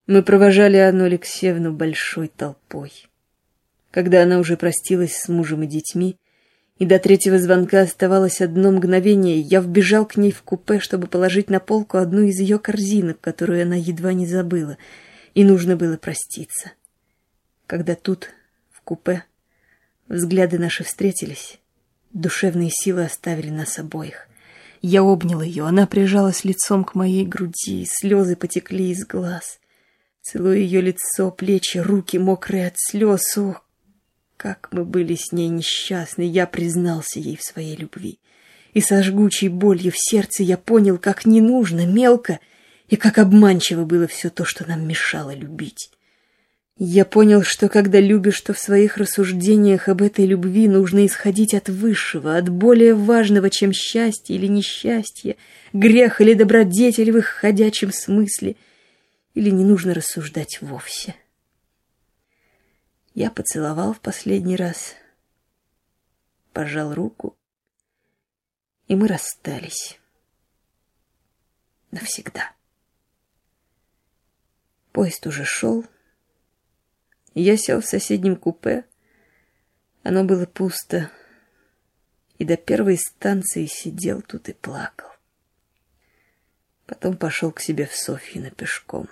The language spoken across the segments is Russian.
Мы провожали Анну Алексеевну большой толпой. Когда она уже простилась с мужем и детьми, и до третьего звонка оставалось одно мгновение, я вбежал к ней в купе, чтобы положить на полку одну из ее корзинок, которую она едва не забыла, и нужно было проститься. Когда тут, в купе, взгляды наши встретились, душевные силы оставили нас обоих. Я обнял ее, она прижалась лицом к моей груди, слезы потекли из глаз. Целуя ее лицо, плечи, руки, мокрые от слез. Ох, как мы были с ней несчастны, я признался ей в своей любви. И со жгучей болью в сердце я понял, как не нужно, мелко, и как обманчиво было все то, что нам мешало любить. Я понял, что когда любишь, то в своих рассуждениях об этой любви нужно исходить от высшего, от более важного, чем счастье или несчастье, грех или добродетель в их ходячем смысле, или не нужно рассуждать вовсе. Я поцеловал в последний раз, пожал руку, и мы расстались. Навсегда. Поезд уже шел. Я сел в соседнем купе. Оно было пусто. И до первой станции сидел тут и плакал. Потом пошел к себе в Софьино пешком.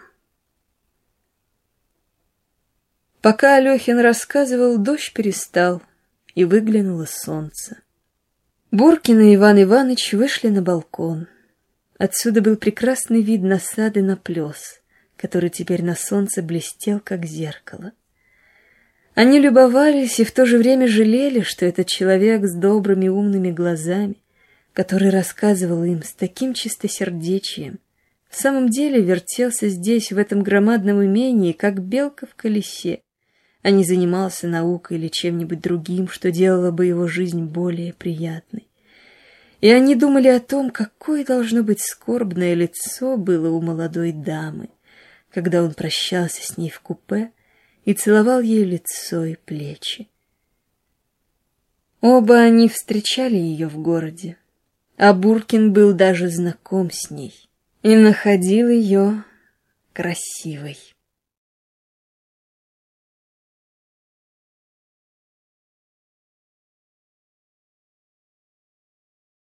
Пока Алехин рассказывал, дождь перестал, и выглянуло солнце. Буркин и Иван Иваныч вышли на балкон. Отсюда был прекрасный вид на сад и на плес, который теперь на солнце блестел, как зеркало. Они любовались и в то же время жалели, что этот человек с добрыми умными глазами, который рассказывал им с таким чистосердечием, в самом деле вертелся здесь, в этом громадном имении, как белка в колесе, а не занимался наукой или чем-нибудь другим, что делало бы его жизнь более приятной. И они думали о том, какое должно быть скорбное лицо было у молодой дамы, когда он прощался с ней в купе и целовал ей лицо и плечи. Оба они встречали ее в городе, а Буркин был даже знаком с ней и находил ее красивой.